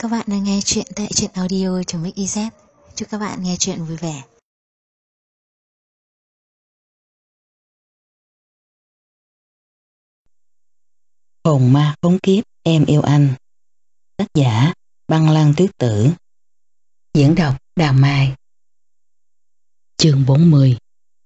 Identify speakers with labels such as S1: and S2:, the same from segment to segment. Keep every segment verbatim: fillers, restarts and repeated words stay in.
S1: Các bạn đang nghe chuyện tại truyện audio.mixyz. Chúc các bạn nghe chuyện vui vẻ.
S2: Hồn ma khốn kiếp em yêu anh. Tác giả Băng Lan Tuyết Tử. Diễn đọc Đào Mai. Chương bốn mươi.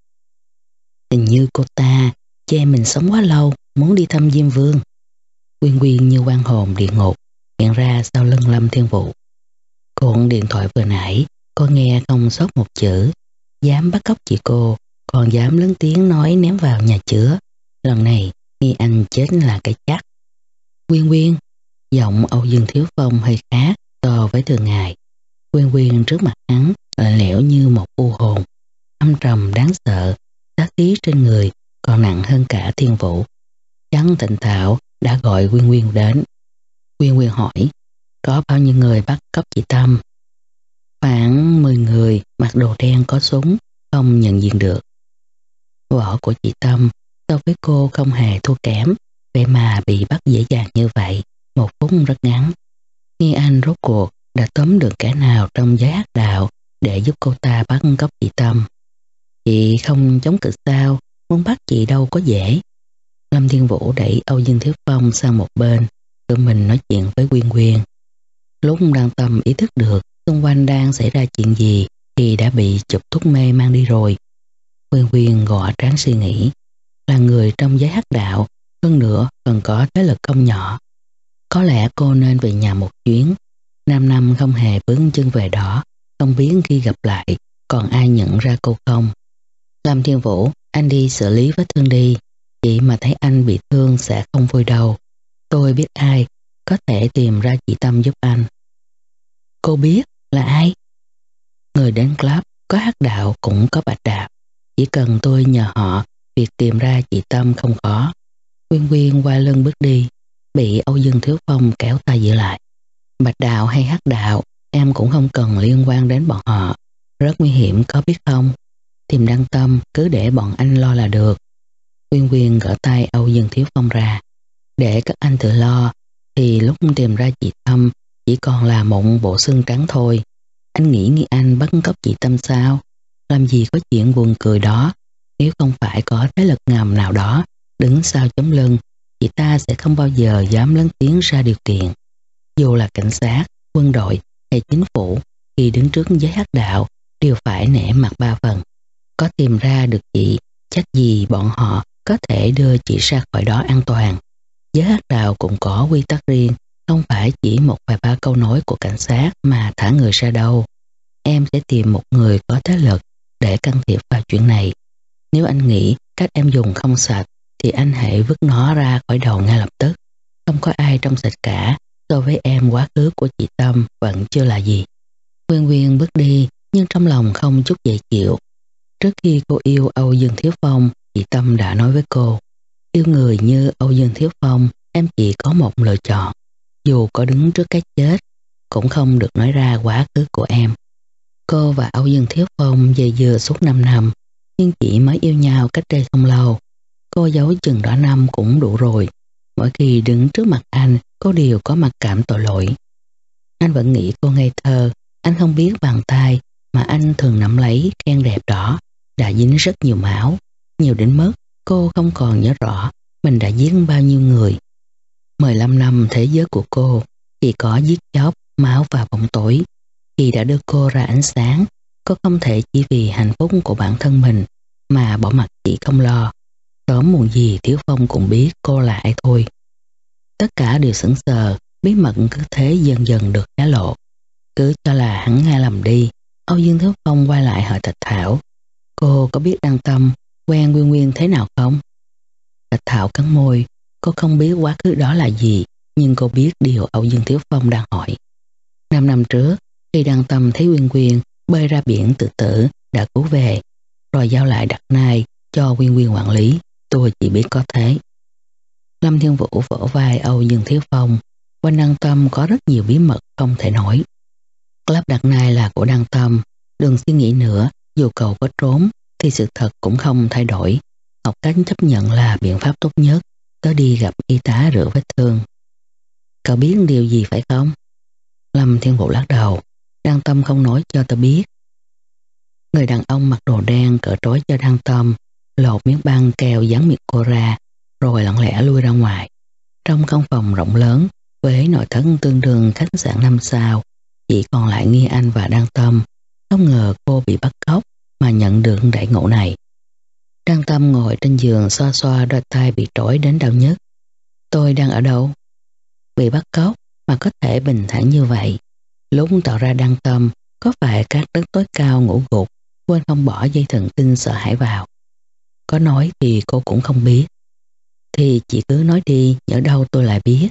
S2: Hình như cô ta chê mình sống quá lâu, muốn đi thăm Diêm Vương. Quyên Quyên như oan hồn địa ngục hiện ra sau lưng Lâm Thiên Vũ. Cuộn điện thoại vừa nãy cô nghe không sót một chữ. Dám bắt cóc chị cô, còn dám lớn tiếng nói ném vào nhà chứa. Lần này nghi anh chết là cái chắc. Quyên Quyên, giọng Âu Dương Thiếu Phong hơi khác so với thường ngày. Quyên Quyên trước mặt hắn lạnh lẽo như một u hồn, âm trầm đáng sợ, sát khí trên người còn nặng hơn cả Thiên Vũ. Trấn Thịnh Thảo đã gọi Quyên Quyên đến. Quyên Quyên hỏi, có bao nhiêu người bắt cóc chị Tâm? Khoảng mười người mặc đồ đen có súng, không nhận diện được. Võ của chị Tâm so với cô không hề thua kém, vậy mà bị bắt dễ dàng như vậy, một phút rất ngắn. Nghi anh rốt cuộc đã tóm được kẻ nào trong giới hắc đạo để giúp cô ta bắt cóc chị Tâm. Chị không chống cự sao, muốn bắt chị đâu có dễ. Lâm Thiên Vũ đẩy Âu Dương Thiếu Phong sang một bên, tự mình nói chuyện với Quyên Quyên. Lúc đang tâm ý thức được xung quanh đang xảy ra chuyện gì thì đã bị chụp thuốc mê mang đi rồi. Quyên Quyên gõ trán suy nghĩ, là người trong giới hắc đạo, hơn nữa còn có thế lực không nhỏ. Có lẽ cô nên về nhà một chuyến. Năm năm không hề bước chân về đó, không biết khi gặp lại còn ai nhận ra cô không. Lâm Thiên Vũ, anh đi xử lý vết thương đi. Chị mà thấy anh bị thương sẽ không vui đâu. Tôi biết ai có thể tìm ra chị Tâm giúp anh. Cô biết là ai? Người đến club có hắc đạo cũng có bạch đạo. Chỉ cần tôi nhờ họ, việc tìm ra chị Tâm không khó. Quyên Quyên qua lưng bước đi, bị Âu Dương Thiếu Phong kéo tay giữ lại. Bạch đạo hay hắc đạo, em cũng không cần liên quan đến bọn họ. Rất nguy hiểm có biết không? Tìm Đăng Tâm cứ để bọn anh lo là được. Quyên Quyên gỡ tay Âu Dương Thiếu Phong ra. Để các anh tự lo, thì lúc tìm ra chị Tâm chỉ còn là một bộ xương trắng thôi. Anh nghĩ nghi anh bắt cóc chị Tâm sao? Làm gì có chuyện buồn cười đó. Nếu không phải có thế lực ngầm nào đó đứng sau chống lưng, chị ta sẽ không bao giờ dám lớn tiếng ra điều kiện. Dù là cảnh sát, quân đội hay chính phủ, khi đứng trước giới hắc đạo đều phải nể mặt ba phần. Có tìm ra được chị, chắc gì bọn họ có thể đưa chị ra khỏi đó an toàn. Giới hắc đạo cũng có quy tắc riêng, không phải chỉ một vài ba câu nói của cảnh sát mà thả người ra đâu. Em sẽ tìm một người có thế lực để can thiệp vào chuyện này. Nếu anh nghĩ cách em dùng không sạch thì anh hãy vứt nó ra khỏi đầu ngay lập tức. Không có ai trong sạch cả. So với em, quá khứ của chị Tâm vẫn chưa là gì. Quyên Quyên bước đi nhưng trong lòng không chút dễ chịu. Trước khi cô yêu Âu Dương Thiếu Phong, chị Tâm đã nói với cô, yêu người như Âu Dương Thiếu Phong, em chỉ có một lựa chọn. Dù có đứng trước cái chết, cũng không được nói ra quá khứ của em. Cô và Âu Dương Thiếu Phong dây dưa suốt năm năm, nhưng chỉ mới yêu nhau cách đây không lâu. Cô giấu chừng đó năm cũng đủ rồi. Mỗi khi đứng trước mặt anh, cô đều có mặc cảm tội lỗi. Anh vẫn nghĩ cô ngây thơ. Anh không biết bàn tay mà anh thường nắm lấy khen đẹp đỏ đã dính rất nhiều máu, nhiều đến mức cô không còn nhớ rõ mình đã giết bao nhiêu người. mười lăm năm thế giới của cô chỉ có giết chóc, máu và bóng tối. Khi đã đưa cô ra ánh sáng, cô không thể chỉ vì hạnh phúc của bản thân mình mà bỏ mặc chị không lo. Sớm muộn gì Thiếu Phong cũng biết cô là ai thôi. Tất cả đều sững sờ, bí mật cứ thế dần dần được hé lộ. Cứ cho là hắn nghe lầm đi. Âu Dương Thiếu Phong quay lại hỏi Thạch Thảo, cô có biết Đăng Tâm quen Quyên Quyên thế nào không? Thạch Thảo cắn môi, cô không biết quá khứ đó là gì, nhưng cô biết điều Âu Dương Thiếu Phong đang hỏi. Năm năm trước, khi Đăng Tâm thấy Quyên Quyên bơi ra biển tự tử, đã cứu về, rồi giao lại Đặc Nai cho Quyên Quyên quản lý. Tôi chỉ biết có thế. Lâm Thiên Vũ vỗ vai Âu Dương Thiếu Phong. Quanh Đăng Tâm có rất nhiều bí mật không thể nói. Club Đặc Nai là của Đăng Tâm. Đừng suy nghĩ nữa, dù cậu có trốn thì sự thật cũng không thay đổi. Học cách chấp nhận là biện pháp tốt nhất. Tớ đi gặp y tá rửa vết thương. Cậu biết điều gì phải không? Lâm Tâm. Thiên Vũ lắc đầu. Đan Tâm không nói cho tôi biết. Người đàn ông mặc đồ đen cởi trói cho Đan Tâm, lột miếng băng keo dán miệng cô ra, rồi lặng lẽ lui ra ngoài. Trong căn phòng rộng lớn với nội thất tương đương khách sạn năm sao, chỉ còn lại Nghi Anh và Đan Tâm. Không ngờ cô bị bắt cóc mà nhận được đại ngộ này. Đan Tâm ngồi trên giường xoa xoa đôi tay bị trói đến đau nhức. Tôi đang ở đâu? Bị bắt cóc mà có thể bình thản như vậy. Lúc tạo ra Đan Tâm, có phải các đất tối cao ngủ gục, quên không bỏ dây thần kinh sợ hãi vào? Có nói thì cô cũng không biết. Thì chị cứ nói đi, nhỡ đâu tôi lại biết.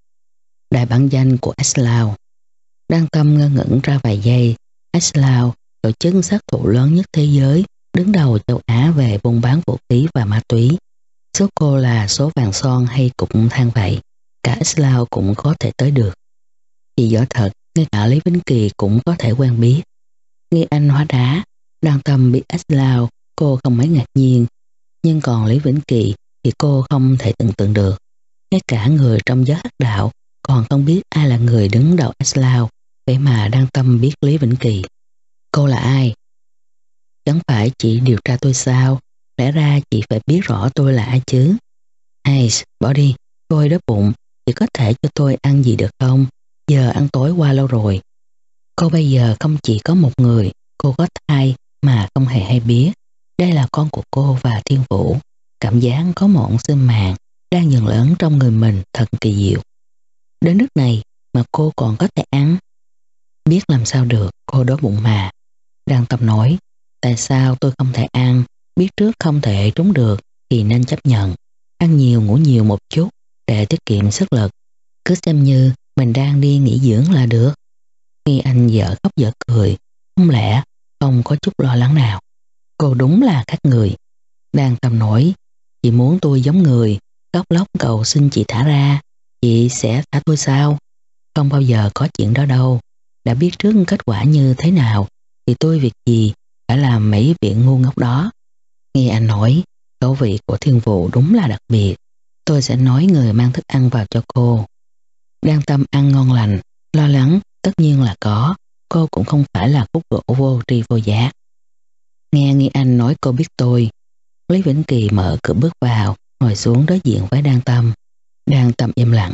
S2: Đại bản danh của Aslaw. Đan Tâm ngơ ngẩn ra vài giây. Aslaw, tổ chức sát thủ lớn nhất thế giới, đứng đầu châu Á về buôn bán vũ khí và ma túy. Số cô là số vàng son hay cục than vậy, cả Aslaw cũng có thể tới được. Chị giỏi thật, ngay cả Lý Vĩnh Kỳ cũng có thể quen biết. Nghi Anh hóa đá, Đan Tâm biết Aslaw, cô không mấy ngạc nhiên. Nhưng còn Lý Vĩnh Kỳ thì cô không thể tưởng tượng được. Ngay cả người trong giới hắc đạo còn không biết ai là người đứng đầu Aslaw, vậy mà Đan Tâm biết Lý Vĩnh Kỳ. Cô là ai? Chẳng phải chị điều tra tôi sao? Lẽ ra chị phải biết rõ tôi là ai chứ. Hay, bỏ đi, tôi đói bụng, chị có thể cho tôi ăn gì được không? Giờ ăn tối qua lâu rồi. Cô bây giờ không chỉ có một người, cô có thai mà không hề hay biết. Đây là con của cô và Thiên Vũ. Cảm giác có một sinh mạng đang dần lớn trong người mình thật kỳ diệu. Đến nước này mà cô còn có thể ăn. Biết làm sao được, cô đói bụng mà. Đan Tâm nói, tại sao tôi không thể ăn? Biết trước không thể trúng được thì nên chấp nhận. Ăn nhiều ngủ nhiều một chút để tiết kiệm sức lực. Cứ xem như mình đang đi nghỉ dưỡng là được. Nghi Anh dở khóc dở cười, không lẽ không có chút lo lắng nào. Cô đúng là khác người. Đan Tâm nói, chị muốn tôi giống người, khóc lóc cầu xin chị thả ra, chị sẽ thả tôi sao? Không bao giờ có chuyện đó đâu. Đã biết trước kết quả như thế nào thì tôi việc gì phải làm mấy việc ngu ngốc đó. Nghe anh nói, khẩu vị của Thiên Vũ đúng là đặc biệt. Tôi sẽ nói người mang thức ăn vào cho cô. Đan Tâm ăn ngon lành, lo lắng tất nhiên là có. Cô cũng không phải là khúc gỗ vô tri vô giác. Nghe Nghi Anh nói cô biết tôi. Lý Vĩnh Kỳ mở cửa bước vào, ngồi xuống đối diện với Đan Tâm. Đan Tâm im lặng.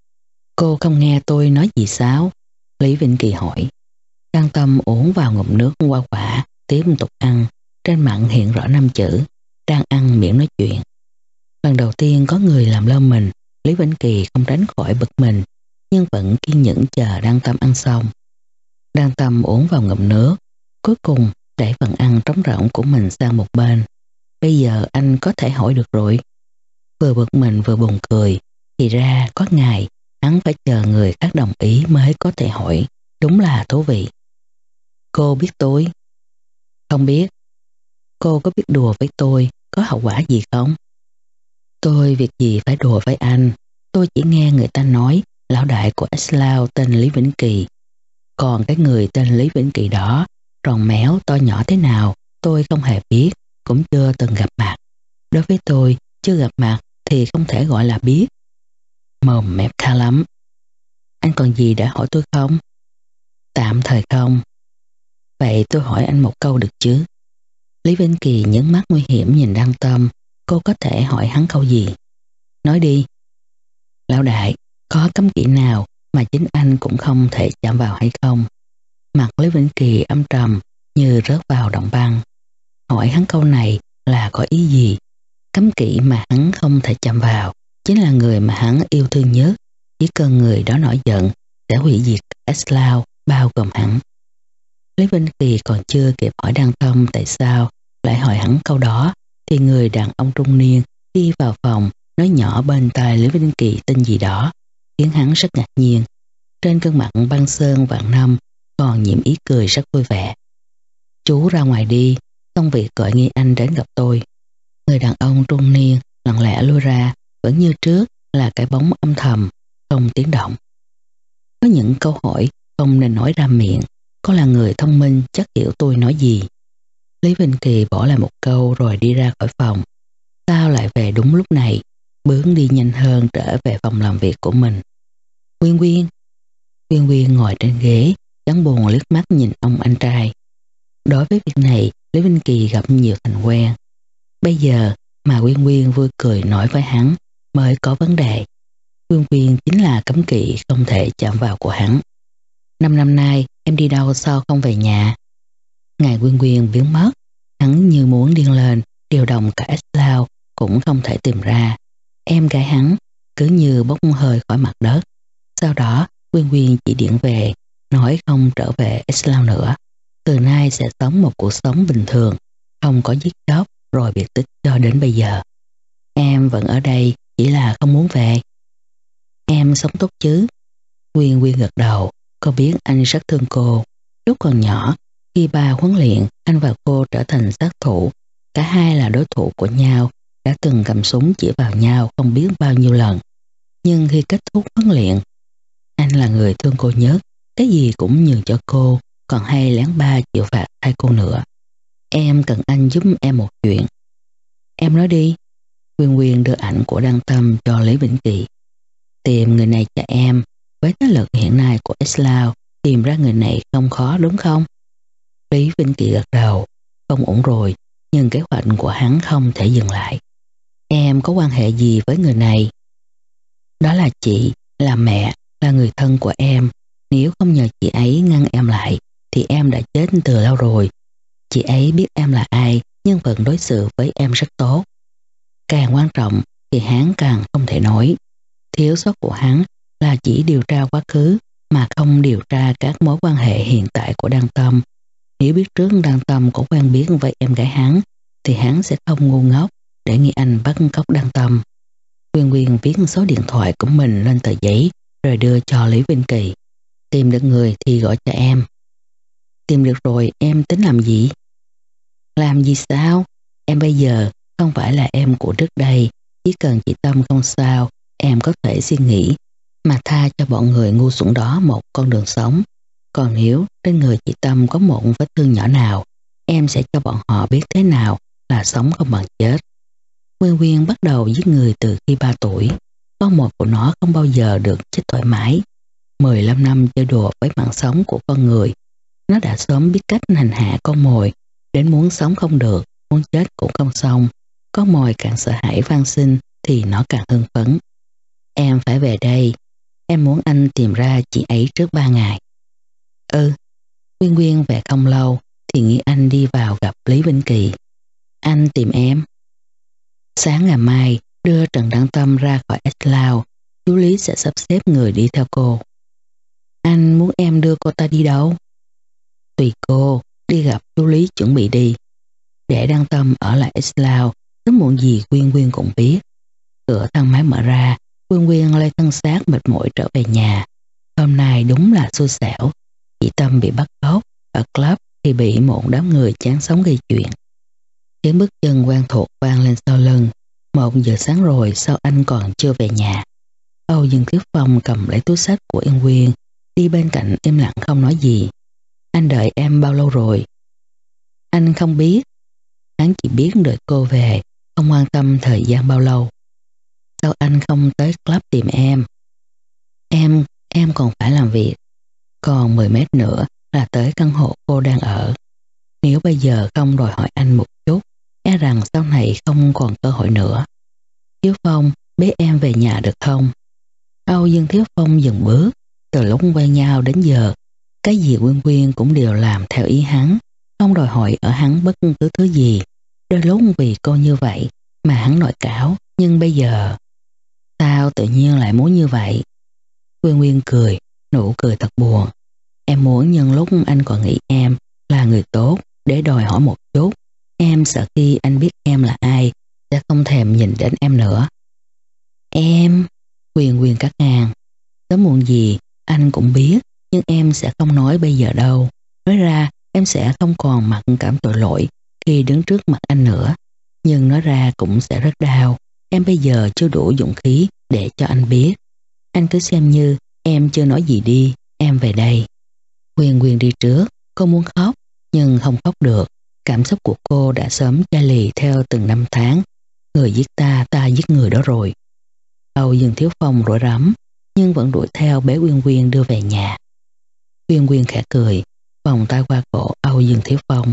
S2: Cô không nghe tôi nói gì sao? Lý Vĩnh Kỳ hỏi. Đan Tâm uống vào ngụm nước hoa quả, tiếp tục ăn. Trên mặt hiện rõ năm chữ, đang ăn miệng nói chuyện. Lần đầu tiên có người làm lơ mình, Lý Vĩnh Kỳ không tránh khỏi bực mình, nhưng vẫn kiên nhẫn chờ Đan Tâm ăn xong. Đan Tâm uống vào ngụm nước, cuối cùng đẩy phần ăn trống rỗng của mình sang một bên. Bây giờ anh có thể hỏi được rồi. Vừa bực mình vừa buồn cười, thì ra có ngày hắn phải chờ người khác đồng ý mới có thể hỏi, đúng là thú vị. Cô biết tôi? Không biết. Cô có biết đùa với tôi có hậu quả gì không? Tôi việc gì phải đùa với anh. Tôi chỉ nghe người ta nói lão đại của Aslaw tên Lý Vĩnh Kỳ. Còn cái người tên Lý Vĩnh Kỳ đó, tròn méo to nhỏ thế nào, tôi không hề biết, cũng chưa từng gặp mặt. Đối với tôi, chưa gặp mặt thì không thể gọi là biết. Mồm mép khá lắm. Anh còn gì để hỏi tôi không? Tạm thời không. Vậy tôi hỏi anh một câu được chứ? Lý Vĩnh Kỳ nhấn mắt nguy hiểm nhìn Đan Tâm. Cô có thể hỏi hắn câu gì? Nói đi. Lão đại, có cấm kỵ nào mà chính anh cũng không thể chạm vào hay không? Mặt Lý Vĩnh Kỳ âm trầm như rớt vào động băng. Hỏi hắn câu này là có ý gì? Cấm kỵ mà hắn không thể chạm vào chính là người mà hắn yêu thương nhất. Chỉ cần người đó nổi giận sẽ hủy diệt Aslaw bao gồm hắn. Lý Vĩnh Kỳ còn chưa kịp hỏi Đan Tâm tại sao lại hỏi hắn câu đó thì người đàn ông trung niên đi vào phòng nói nhỏ bên tai Lý Vĩnh Kỳ tên gì đó, khiến hắn rất ngạc nhiên. Trên gương mặt băng sơn vạn năm còn nhiễm ý cười rất vui vẻ. Chú ra ngoài đi, xong việc gọi Nghi Anh đến gặp tôi. Người đàn ông trung niên lặng lẽ lui ra, vẫn như trước là cái bóng âm thầm, không tiếng động. Có những câu hỏi không nên nói ra miệng. Có là người thông minh chắc hiểu tôi nói gì. Lý Vĩnh Kỳ bỏ lại một câu rồi đi ra khỏi phòng. Sao lại về đúng lúc này? Bướng đi nhanh hơn trở về phòng làm việc của mình. Quyên Quyên. Quyên Quyên ngồi trên ghế, chán buồn liếc mắt nhìn ông anh trai. Đối với việc này, Lý Vinh Kỳ gặp nhiều thành quen. Bây giờ mà Quyên Quyên vui cười nói với hắn mới có vấn đề. Quyên Quyên chính là cấm kỵ không thể chạm vào của hắn. Năm năm nay em đi đâu sao không về nhà? Ngày Quyên Quyên biến mất, hắn như muốn điên lên, điều động cả S-Lao cũng không thể tìm ra. Em gái hắn cứ như bốc hơi khỏi mặt đất. Sau đó Quyên Quyên chỉ điện về, nói không trở về S-Lao nữa. Từ nay sẽ sống một cuộc sống bình thường, không có giết chóc rồi biệt tích cho đến bây giờ. Em vẫn ở đây, chỉ là không muốn về. Em sống tốt chứ? Quyên Quyên gật đầu. Cô biết anh rất thương cô. Lúc còn nhỏ, khi ba huấn luyện, anh và cô trở thành sát thủ. Cả hai là đối thủ của nhau, đã từng cầm súng chỉ vào nhau không biết bao nhiêu lần. Nhưng khi kết thúc huấn luyện, anh là người thương cô nhất, cái gì cũng nhường cho cô, còn hay lén ba chịu phạt thay cô nữa. Em cần anh giúp em một chuyện. Em nói đi. Quyên Quyên đưa ảnh của Đăng Tâm cho Lý Vĩnh Kỳ. Tìm người này cho em. Với thế lực hiện nay của S-Lao, tìm ra người này không khó đúng không? Lý Vĩnh Kỳ gật đầu. Không ổn rồi, nhưng kế hoạch của hắn không thể dừng lại. Em có quan hệ gì với người này? Đó là chị, là mẹ, là người thân của em. Nếu không nhờ chị ấy ngăn em lại, thì em đã chết từ lâu rồi. Chị ấy biết em là ai, nhưng vẫn đối xử với em rất tốt. Càng quan trọng thì hắn càng không thể nói. Thiếu sót của hắn là chỉ điều tra quá khứ mà không điều tra các mối quan hệ hiện tại của Đăng Tâm. Nếu biết trước Đăng Tâm có quen biết với em gái hắn, thì hắn sẽ không ngu ngốc để nghĩ anh bắt cóc Đăng Tâm. Quyên Quyên viết số điện thoại của mình lên tờ giấy rồi đưa cho Lý Vinh Kỳ. Tìm được người thì gọi cho em. Tìm được rồi em tính làm gì? Làm gì sao? Em bây giờ không phải là em của trước đây. Chỉ cần chị Tâm không sao, em có thể suy nghĩ mà tha cho bọn người ngu xuẩn đó một con đường sống. Còn nếu trên người chị Tâm có một vết thương nhỏ nào, em sẽ cho bọn họ biết thế nào là sống không bằng chết. Quyên Quyên bắt đầu giết người từ khi ba tuổi. Con một của nó không bao giờ được chết thoải mái. mười lăm năm chơi đùa với mạng sống của con người. Nó đã sớm biết cách hành hạ con mồi, đến muốn sống không được, muốn chết cũng không xong. Con mồi càng sợ hãi van xin thì nó càng hưng phấn. Em phải về đây. Em muốn anh tìm ra chị ấy trước ba ngày. Ừ. Quyên Quyên về không lâu thì nghĩ anh đi vào gặp Lý Vĩnh Kỳ. Anh tìm em. Sáng ngày mai đưa Trần Đăng Tâm ra khỏi S-Lao, chú Lý sẽ sắp xếp người đi theo cô. Anh muốn em đưa cô ta đi đâu? Tùy cô, đi gặp chú Lý chuẩn bị đi. Để Đăng Tâm ở lại S-Lao, sớm muộn gì Quyên Quyên cũng biết. Cửa thang máy mở ra, Quyên Quyên lay thân xác mệt mỏi trở về nhà. Hôm nay đúng là xui xẻo. Chị Tâm bị bắt cóc, ở club thì bị một đám người chán sống gây chuyện. Tiếng bước chân quen thuộc vang lên sau lưng. Một giờ sáng rồi sao anh còn chưa về nhà? Âu Dương Thiếu Phong cầm lấy túi xách của Yên Quyên, đi bên cạnh im lặng không nói gì. Anh đợi em bao lâu rồi? Anh không biết. Hắn chỉ biết đợi cô về, không quan tâm thời gian bao lâu. Sao anh không tới club tìm em? Em, em còn phải làm việc. Còn mười mét nữa là tới căn hộ cô đang ở. Nếu bây giờ không đòi hỏi anh một chút, e rằng sau này không còn cơ hội nữa. Thiếu Phong, bế em về nhà được không? Âu Dương Thiếu Phong dừng bước. Từ lúc quen nhau đến giờ, cái gì Quyên Quyên cũng đều làm theo ý hắn, không đòi hỏi ở hắn bất cứ thứ gì. Đôi lúc vì cô như vậy mà hắn nổi cáo, nhưng bây giờ sao tự nhiên lại muốn như vậy? Quyên Quyên cười, nụ cười thật buồn. Em muốn nhân lúc anh còn nghĩ em là người tốt để đòi hỏi một chút. Em sợ khi anh biết em là ai sẽ không thèm nhìn đến em nữa. Em... Quyên Quyên cắt ngang. Sớm muộn gì anh cũng biết, nhưng em sẽ không nói bây giờ đâu. Nói ra em sẽ không còn mặc cảm tội lỗi khi đứng trước mặt anh nữa. Nhưng nói ra cũng sẽ rất đau. Em bây giờ chưa đủ dũng khí để cho anh biết. Anh cứ xem như em chưa nói gì đi. Em về đây. Quyên Quyên đi trước. Cô muốn khóc nhưng không khóc được. Cảm xúc của cô đã sớm chai lì theo từng năm tháng. Người giết ta, ta giết người đó rồi. Âu Dương Thiếu Phong rối rắm. nhưng vẫn đuổi theo bế Quyên Quyên đưa về nhà. Quyên Quyên khẽ cười, vòng tay qua cổ Âu Dương Thiếu Phong.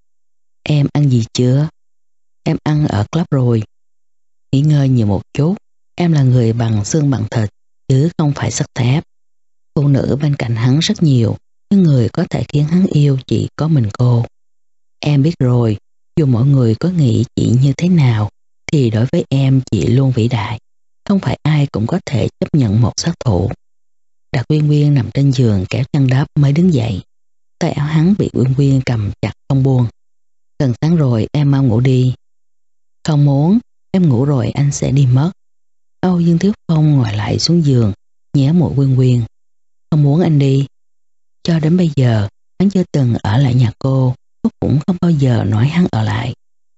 S2: Em ăn gì chưa? Em ăn ở club rồi. Nghỉ ngơi nhiều một chút, em là người bằng xương bằng thịt, chứ không phải sắt thép. Phụ nữ bên cạnh hắn rất nhiều, nhưng người có thể khiến hắn yêu chỉ có mình cô. Em biết rồi, dù mọi người có nghĩ chị như thế nào, thì đối với em chị luôn vĩ đại. Không phải ai cũng có thể chấp nhận một sát thủ. Đạt Quyên Quyên nằm trên giường kéo chăn đắp mới đứng dậy. Tay áo hắn bị Quyên Quyên cầm chặt không buông. Gần sáng rồi, em mau ngủ đi. Không muốn, em ngủ rồi anh sẽ đi mất. Âu Dương Thiếu Phong ngồi lại xuống giường, nhé mũi Quyên Quyên. Không muốn anh đi. Cho đến bây giờ, hắn chưa từng ở lại nhà cô, cô cũng không bao giờ nói hắn ở lại.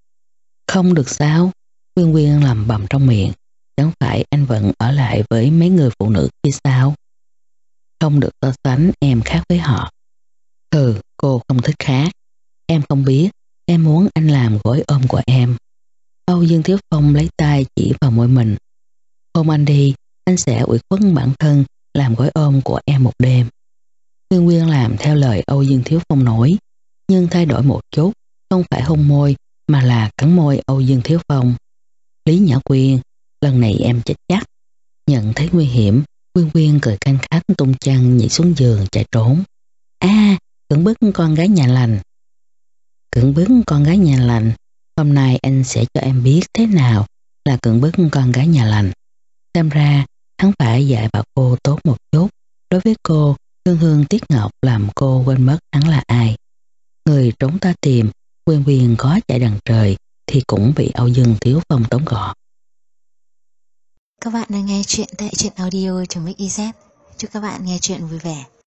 S2: Không được sao? Quyên Quyên lẩm bẩm trong miệng. Chẳng phải anh vẫn ở lại với mấy người phụ nữ kia sao? Không được so sánh em khác với họ. Ừ, cô không thích khác. Em không biết, em muốn anh làm gối ôm của em. Âu Dương Thiếu Phong lấy tay chỉ vào môi mình. Ôm anh đi, anh sẽ ủy khuất bản thân làm gối ôm của em một đêm. Quyên Quyên làm theo lời Âu Dương Thiếu Phong nói, nhưng thay đổi một chút, không phải hôn môi mà là cắn môi Âu Dương Thiếu Phong. Lý Nhã Quyên, lần này em chết chắc. Nhận thấy nguy hiểm, Quyên Quyên cười canh khách tung chăn nhảy xuống giường chạy trốn. A, à, cưỡng bức con gái nhà lành. Cưỡng bức con gái nhà lành, hôm nay anh sẽ cho em biết thế nào là cưỡng bức con gái nhà lành. Xem ra, hắn phải dạy bảo cô tốt một chút. Đối với cô, Hương Hương Tiết Ngọc làm cô quên mất hắn là ai. Người trốn ta tìm, Quyên Quyên có chạy đằng trời thì cũng bị Âu Dương Thiếu Phong tóm gọn.
S1: Các bạn đang nghe chuyện tại truyện audio.mixyz. Chúc các bạn nghe chuyện vui vẻ.